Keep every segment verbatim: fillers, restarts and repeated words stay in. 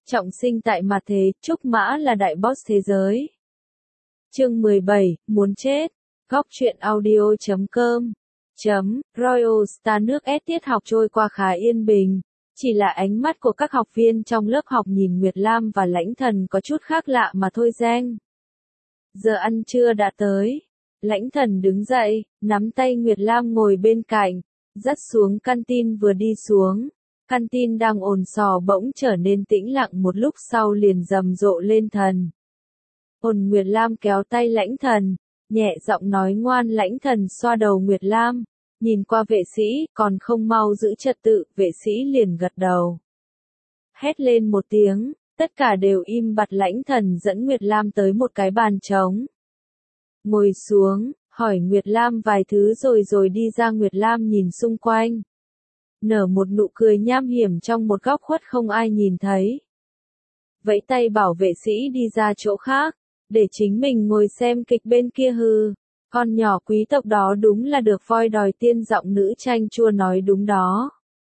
Trọng sinh tại mặt thế, Trúc Mã là đại boss thế giới. Chương mười bảy, muốn chết. Góc truyện audio chấm com chấm Royal Star nước ép tiết học trôi qua khá yên bình. Chỉ là ánh mắt của các học viên trong lớp học nhìn Nguyệt Lam và Lãnh Thần có chút khác lạ mà thôi Giang. Giờ ăn trưa đã tới. Lãnh Thần đứng dậy, nắm tay Nguyệt Lam ngồi bên cạnh, dắt xuống canteen vừa đi xuống. Canteen đang ồn sò bỗng trở nên tĩnh lặng một lúc sau liền rầm rộ lên thần. Ồn Nguyệt Lam kéo tay Lãnh Thần, nhẹ giọng nói ngoan. Lãnh Thần xoa đầu Nguyệt Lam, nhìn qua vệ sĩ, còn không mau giữ trật tự, vệ sĩ liền gật đầu. Hét lên một tiếng, tất cả đều im bặt. Lãnh Thần dẫn Nguyệt Lam tới một cái bàn trống. Ngồi xuống, hỏi Nguyệt Lam vài thứ rồi rồi đi ra. Nguyệt Lam nhìn xung quanh, nở một nụ cười nham hiểm trong một góc khuất không ai nhìn thấy. Vẫy tay bảo vệ sĩ đi ra chỗ khác, để chính mình ngồi xem kịch bên kia. Hừ, con nhỏ quý tộc đó đúng là được voi đòi tiên. Giọng nữ chanh chua nói đúng đó.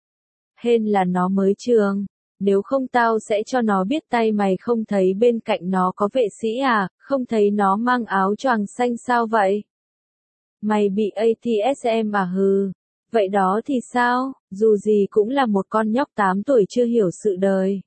Hên là nó mới trường, nếu không tao sẽ cho nó biết tay. Mày không thấy bên cạnh nó có vệ sĩ à, không thấy nó mang áo choàng xanh sao vậy? Mày bị a tê ét em à? Hừ. Vậy đó thì sao, dù gì cũng là một con nhóc tám tuổi chưa hiểu sự đời.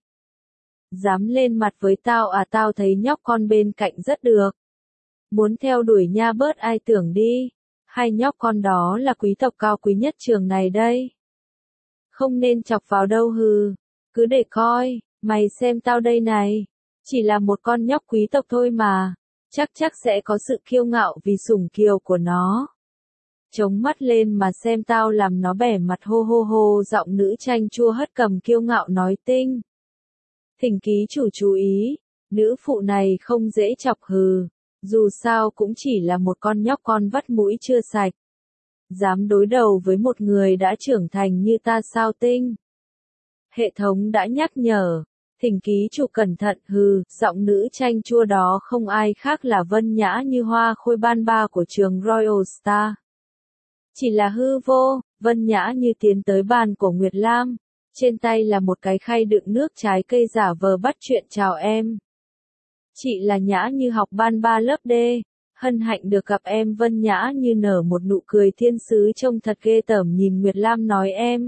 Dám lên mặt với tao à? Tao thấy nhóc con bên cạnh rất được. Muốn theo đuổi nha, bớt ai tưởng đi. Hai nhóc con đó là quý tộc cao quý nhất trường này đây. Không nên chọc vào đâu. Hừ, cứ để coi, mày xem tao đây này. Chỉ là một con nhóc quý tộc thôi mà. Chắc chắc sẽ có sự kiêu ngạo vì sủng kiều của nó. Chống mắt lên mà xem tao làm nó bẻ mặt. Hô hô hô. Giọng nữ chanh chua hất cầm kiêu ngạo nói tinh. Thỉnh ký chủ chú ý, nữ phụ này không dễ chọc. Hừ, dù sao cũng chỉ là một con nhóc con vắt mũi chưa sạch. Dám đối đầu với một người đã trưởng thành như ta sao tinh? Hệ thống đã nhắc nhở, thỉnh ký chủ cẩn thận. Hừ, giọng nữ chanh chua đó không ai khác là Vân Nhã Như Hoa Khôi ban ba của trường Royal Star. Chỉ là hư vô. Vân Nhã Như tiến tới bàn của Nguyệt Lam, trên tay là một cái khay đựng nước trái cây giả vờ bắt chuyện. Chào em. Chị là Nhã Như, học ban ba lớp D. Hân hạnh được gặp em. Vân Nhã Như nở một nụ cười thiên sứ trông thật ghê tởm nhìn Nguyệt Lam nói em.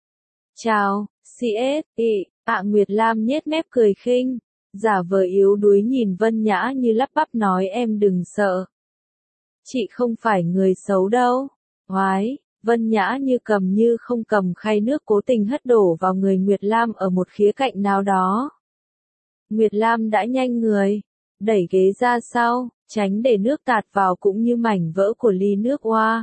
Chào, xê ét, ị, ạ. Nguyệt Lam nhếch mép cười khinh, giả vờ yếu đuối nhìn Vân Nhã Như lắp bắp nói em đừng sợ. Chị không phải người xấu đâu. Oái. Vân Nhã Như cầm như không cầm khay nước cố tình hất đổ vào người Nguyệt Lam ở một khía cạnh nào đó. Nguyệt Lam đã nhanh người, đẩy ghế ra sau, tránh để nước tạt vào cũng như mảnh vỡ của ly nước. Hoa,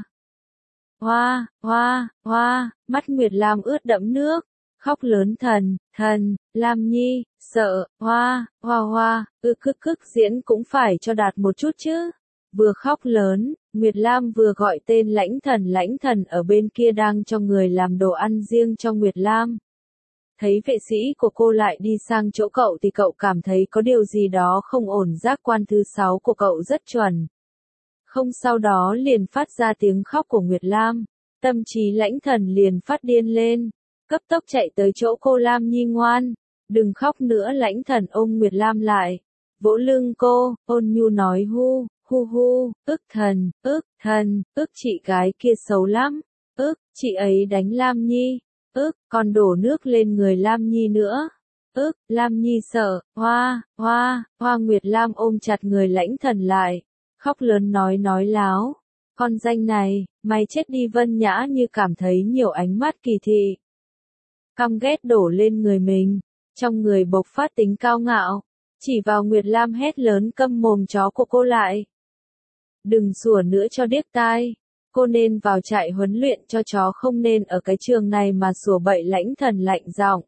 hoa, hoa, hoa, mắt Nguyệt Lam ướt đẫm nước, khóc lớn thần, thần, Lam Nhi, sợ, hoa, hoa hoa, ư cức cức diễn cũng phải cho đạt một chút chứ. Vừa khóc lớn, Nguyệt Lam vừa gọi tên Lãnh Thần. Lãnh Thần ở bên kia đang cho người làm đồ ăn riêng cho Nguyệt Lam. Thấy vệ sĩ của cô lại đi sang chỗ cậu thì cậu cảm thấy có điều gì đó không ổn. Giác quan thứ sáu của cậu rất chuẩn. Không sau đó liền phát ra tiếng khóc của Nguyệt Lam. Tâm trí Lãnh Thần liền phát điên lên, cấp tốc chạy tới chỗ cô. Lam Nhi ngoan, đừng khóc nữa. Lãnh Thần ôm Nguyệt Lam lại, vỗ lưng cô, ôn nhu nói hu. Hu hu, ức thần, ức thần, ức chị gái kia xấu lắm, ức, chị ấy đánh Lam Nhi, ức, còn đổ nước lên người Lam Nhi nữa, ức, Lam Nhi sợ, hoa, hoa, hoa. Nguyệt Lam ôm chặt người Lãnh Thần lại, khóc lớn nói nói láo, con danh này, mày chết đi. Vân Nhã Như cảm thấy nhiều ánh mắt kỳ thị, căm ghét đổ lên người mình, trong người bộc phát tính cao ngạo, chỉ vào Nguyệt Lam hét lớn câm mồm chó của cô lại. Đừng sủa nữa cho điếc tai, cô nên vào trại huấn luyện cho chó, không nên ở cái trường này mà sủa bậy. Lãnh Thần lạnh giọng,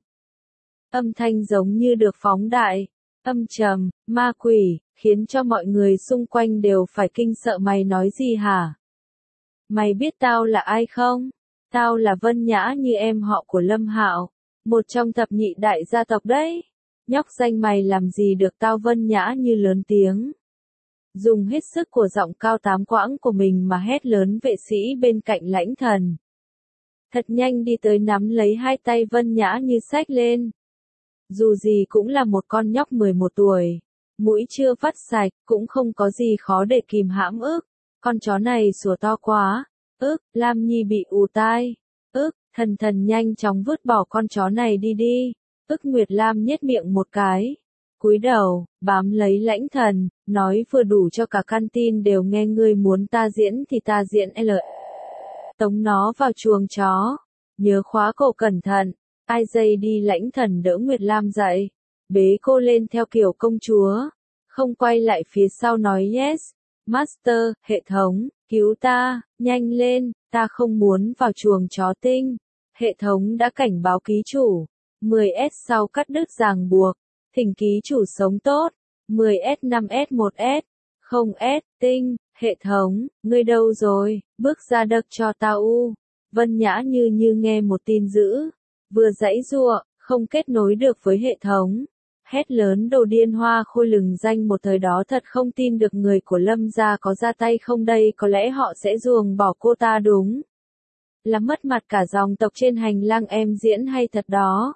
âm thanh giống như được phóng đại, âm trầm, ma quỷ, khiến cho mọi người xung quanh đều phải kinh sợ. Mày nói gì hả? Mày biết tao là ai không? Tao là Vân Nhã Như, em họ của Lâm Hạo, một trong thập nhị đại gia tộc đấy. Nhóc danh mày làm gì được tao? Vân Nhã Như lớn tiếng, dùng hết sức của giọng cao tám quãng của mình mà hét lớn. Vệ sĩ bên cạnh Lãnh Thần thật nhanh đi tới nắm lấy hai tay Vân Nhã Như xách lên. Dù gì cũng là một con nhóc mười một tuổi. Mũi chưa vắt sạch, cũng không có gì khó để kìm hãm ức. Con chó này sủa to quá. Ức, Lam Nhi bị ù tai. Ức, thần thần nhanh chóng vứt bỏ con chó này đi đi. Ức Nguyệt Lam nhếch miệng một cái. Cúi đầu, bám lấy Lãnh Thần, nói vừa đủ cho cả căn tin đều nghe, ngươi muốn ta diễn thì ta diễn L. Tống nó vào chuồng chó. Nhớ khóa cổ cẩn thận. Ai dây đi. Lãnh Thần đỡ Nguyệt Lam dậy. Bế cô lên theo kiểu công chúa. Không quay lại phía sau nói yes. Master, hệ thống, cứu ta, nhanh lên, ta không muốn vào chuồng chó tinh. Hệ thống đã cảnh báo ký chủ. mười S sau cắt đứt ràng buộc. Thỉnh ký chủ sống tốt. mười S năm S một S. không S, tinh, hệ thống, ngươi đâu rồi, bước ra đực cho tao u. Vân Nhã như như nghe một tin dữ. Vừa giãy giụa, không kết nối được với hệ thống. Hét lớn đồ điên hoa khôi lừng danh một thời đó thật không tin được người của Lâm gia có ra tay không đây, có lẽ họ sẽ ruồng bỏ cô ta đúng. Là mất mặt cả dòng tộc trên hành lang em diễn hay thật đó.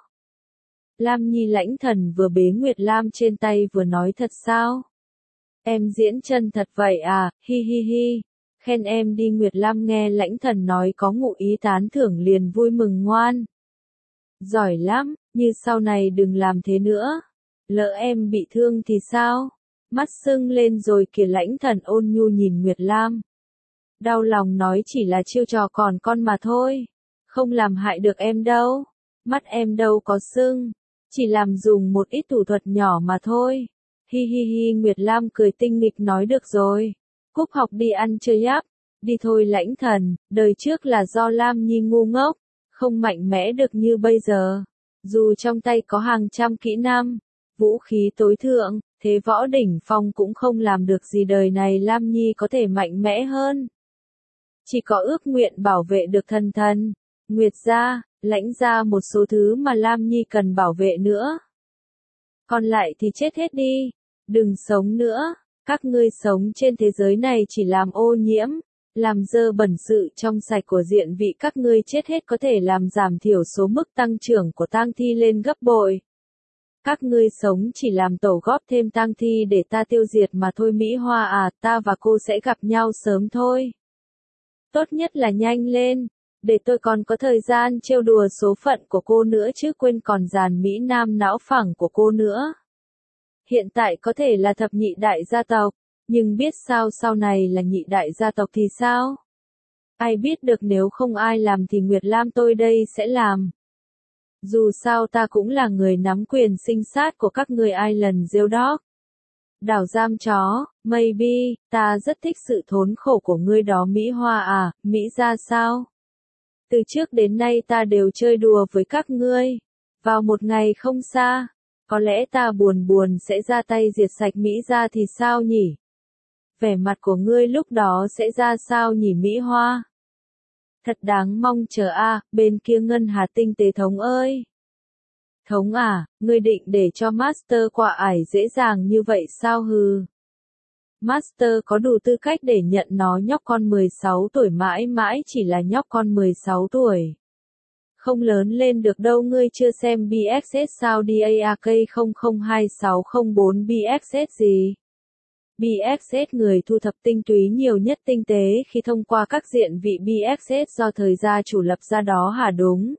Lam Nhi Lãnh Thần vừa bế Nguyệt Lam trên tay vừa nói thật sao? Em diễn chân thật vậy à, hi hi hi. Khen em đi. Nguyệt Lam nghe Lãnh Thần nói có ngụ ý tán thưởng liền vui mừng ngoan. Giỏi lắm, như sau này đừng làm thế nữa. Lỡ em bị thương thì sao? Mắt sưng lên rồi kìa. Lãnh Thần ôn nhu nhìn Nguyệt Lam. Đau lòng nói chỉ là chiêu trò còn con mà thôi. Không làm hại được em đâu. Mắt em đâu có sưng. Chỉ làm dùng một ít thủ thuật nhỏ mà thôi. Hi hi hi. Nguyệt Lam cười tinh nghịch nói được rồi. Cúp học đi ăn chơi yáp. Đi thôi Lãnh Thần, đời trước là do Lam Nhi ngu ngốc. Không mạnh mẽ được như bây giờ. Dù trong tay có hàng trăm kỹ năng, vũ khí tối thượng, thế võ đỉnh phong cũng không làm được gì. Đời này Lam Nhi có thể mạnh mẽ hơn. Chỉ có ước nguyện bảo vệ được thần thần, Nguyệt gia, Lãnh gia một số thứ mà Lam Nhi cần bảo vệ nữa. Còn lại thì chết hết đi. Đừng sống nữa. Các ngươi sống trên thế giới này chỉ làm ô nhiễm, làm dơ bẩn sự trong sạch của diện vị. Các ngươi chết hết có thể làm giảm thiểu số mức tăng trưởng của tang thi lên gấp bội. Các ngươi sống chỉ làm tổ góp thêm tang thi để ta tiêu diệt mà thôi. Mỹ Hoa à, ta và cô sẽ gặp nhau sớm thôi. Tốt nhất là nhanh lên, để tôi còn có thời gian trêu đùa số phận của cô nữa chứ, quên còn dàn Mỹ Nam não phẳng của cô nữa. Hiện tại có thể là thập nhị đại gia tộc, nhưng biết sao sau này là nhị đại gia tộc thì sao? Ai biết được, nếu không ai làm thì Nguyệt Lam tôi đây sẽ làm. Dù sao ta cũng là người nắm quyền sinh sát của các người Island Jail Dog. Đảo giam chó, maybe, ta rất thích sự thốn khổ của ngươi đó Mỹ Hoa à, Mỹ ra sao? Từ trước đến nay ta đều chơi đùa với các ngươi. Vào một ngày không xa, có lẽ ta buồn buồn sẽ ra tay diệt sạch Mỹ ra thì sao nhỉ? Vẻ mặt của ngươi lúc đó sẽ ra sao nhỉ Mỹ Hoa? Thật đáng mong chờ a. À, bên kia Ngân Hà Tinh Tế Thống ơi. Thống à, ngươi định để cho Master qua ải dễ dàng như vậy sao hừ? Master có đủ tư cách để nhận nó. Nhóc con mười sáu tuổi mãi mãi chỉ là nhóc con mười sáu tuổi. Không lớn lên được đâu. Ngươi chưa xem B X S sao? D A R K không không hai sáu không bốn B X S gì? B X S người thu thập tinh túy nhiều nhất tinh tế khi thông qua các diện vị B X S do thời gia chủ lập ra đó hả? Đúng.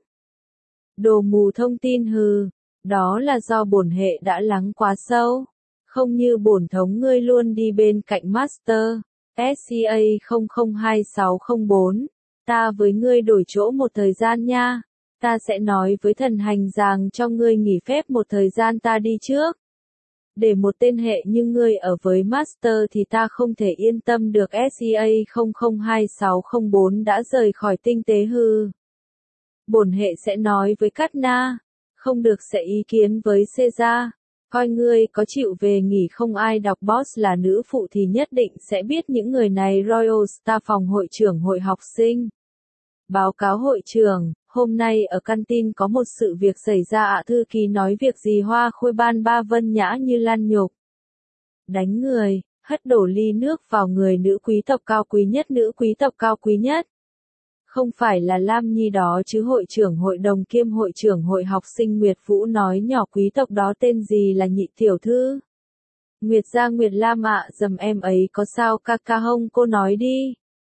Đồ mù thông tin hừ. Đó là do bổn hệ đã lắng quá sâu. Không như bổn thống ngươi luôn đi bên cạnh Master. S C A không không hai sáu không bốn. Ta với ngươi đổi chỗ một thời gian nha. Ta sẽ nói với thần hành rằng cho ngươi nghỉ phép một thời gian, ta đi trước. Để một tên hệ như ngươi ở với Master thì ta không thể yên tâm được. S C A không không hai sáu không bốn đã rời khỏi tinh tế hư. Bổn hệ sẽ nói với Cát Na. Không được sẽ ý kiến với Caesar. Coi ngươi có chịu về nghỉ không? Ai đọc Boss là nữ phụ thì nhất định sẽ biết những người này. Royal Star phòng hội trưởng hội học sinh. Báo cáo hội trưởng, hôm nay ở căn tin có một sự việc xảy ra ạ. Thư ký nói việc gì? Hoa khôi ban ba. Vân Nhã như lan nhục. Đánh người, hất đổ ly nước vào người nữ quý tộc cao quý nhất. Nữ quý tộc cao quý nhất. Không phải là Lam Nhi đó chứ, hội trưởng hội đồng kiêm hội trưởng hội học sinh Nguyệt Vũ nói nhỏ, quý tộc đó tên gì là nhị tiểu thư? Nguyệt gia Nguyệt Lam ạ, dầm em ấy có sao ca ca không, cô nói đi.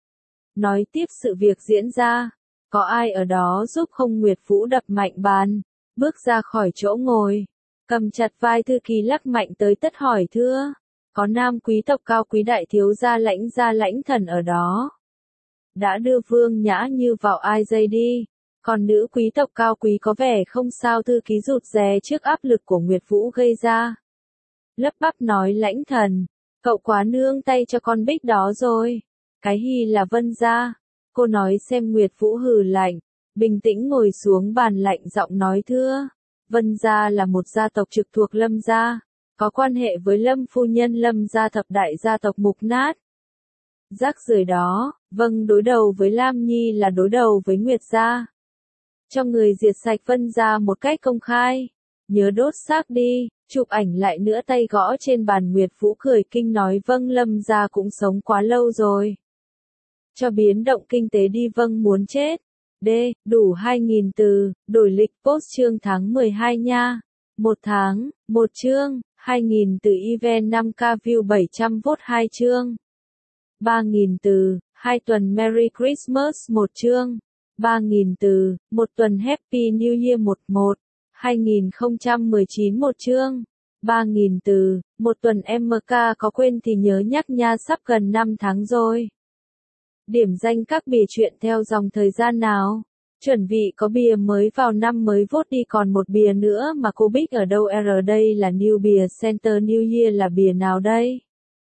Nói tiếp sự việc diễn ra, có ai ở đó giúp không? Nguyệt Vũ đập mạnh bàn, bước ra khỏi chỗ ngồi, cầm chặt vai thư ký lắc mạnh tới tất hỏi thưa, có nam quý tộc cao quý đại thiếu gia Lãnh gia Lãnh thần ở đó. Đã đưa Vương Nhã Như vào ai dây đi, còn nữ quý tộc cao quý có vẻ không sao. Thư ký rụt rè trước áp lực của Nguyệt Vũ gây ra, lắp bắp nói Lãnh thần, cậu quá nương tay cho con Bích đó rồi. Cái hi là Vân gia. Cô nói xem. Nguyệt Vũ hừ lạnh, bình tĩnh ngồi xuống bàn, lạnh giọng nói thưa, Vân gia là một gia tộc trực thuộc Lâm gia, có quan hệ với Lâm phu nhân Lâm gia thập đại gia tộc mục nát. Rác rưởi đó, vâng, đối đầu với Lam Nhi là đối đầu với Nguyệt gia. Cho người diệt sạch Vân gia một cách công khai, nhớ đốt xác đi, chụp ảnh lại nữa. Tay gõ trên bàn. Nguyệt Vũ cười kinh nói vâng, Lâm gia cũng sống quá lâu rồi. Cho biến động kinh tế đi, vâng, muốn chết. D, đủ hai nghìn từ, đổi lịch post chương tháng mười hai nha. Một tháng, một chương, hai nghìn từ event năm k view bảy trăm vote hai chương. ba nghìn từ, hai tuần Merry Christmas một chương. ba nghìn từ, một tuần Happy New Year một một, hai nghìn không trăm mười chín một chương. ba nghìn từ, một tuần em ca có quên thì nhớ nhắc nha, sắp gần năm tháng rồi. Điểm danh các bìa chuyện theo dòng thời gian nào. Chuẩn bị có bìa mới vào năm mới vote đi, còn một bìa nữa mà cô Bích ở đâu R đây là New Beer Center New Year là bìa nào đây?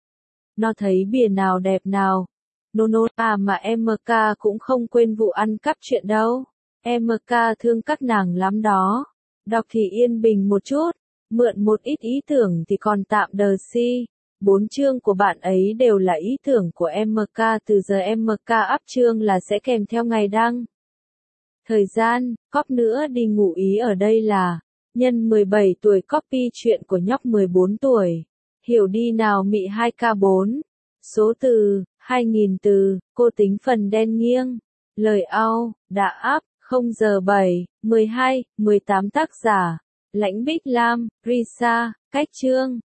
Nó thấy bìa nào đẹp nào? Nô nô, à mà em ca cũng không quên vụ ăn cắp chuyện đâu. Em ca thương các nàng lắm đó. Đọc thì yên bình một chút, mượn một ít ý tưởng thì còn tạm đờ si. Bốn chương của bạn ấy đều là ý tưởng của em ca, từ giờ em ca up chương là sẽ kèm theo ngày đăng. Thời gian, cóp nữa đi ngủ, ý ở đây là, nhân mười bảy tuổi copy chuyện của nhóc mười bốn tuổi. Hiểu đi nào mị hai k bốn. Số từ, hai nghìn từ, cô tính phần đen nghiêng. Lời au, đã up, không giờ bảy, mười hai, mười tám tác giả, Lãnh Bích Lam, Risa, cách chương.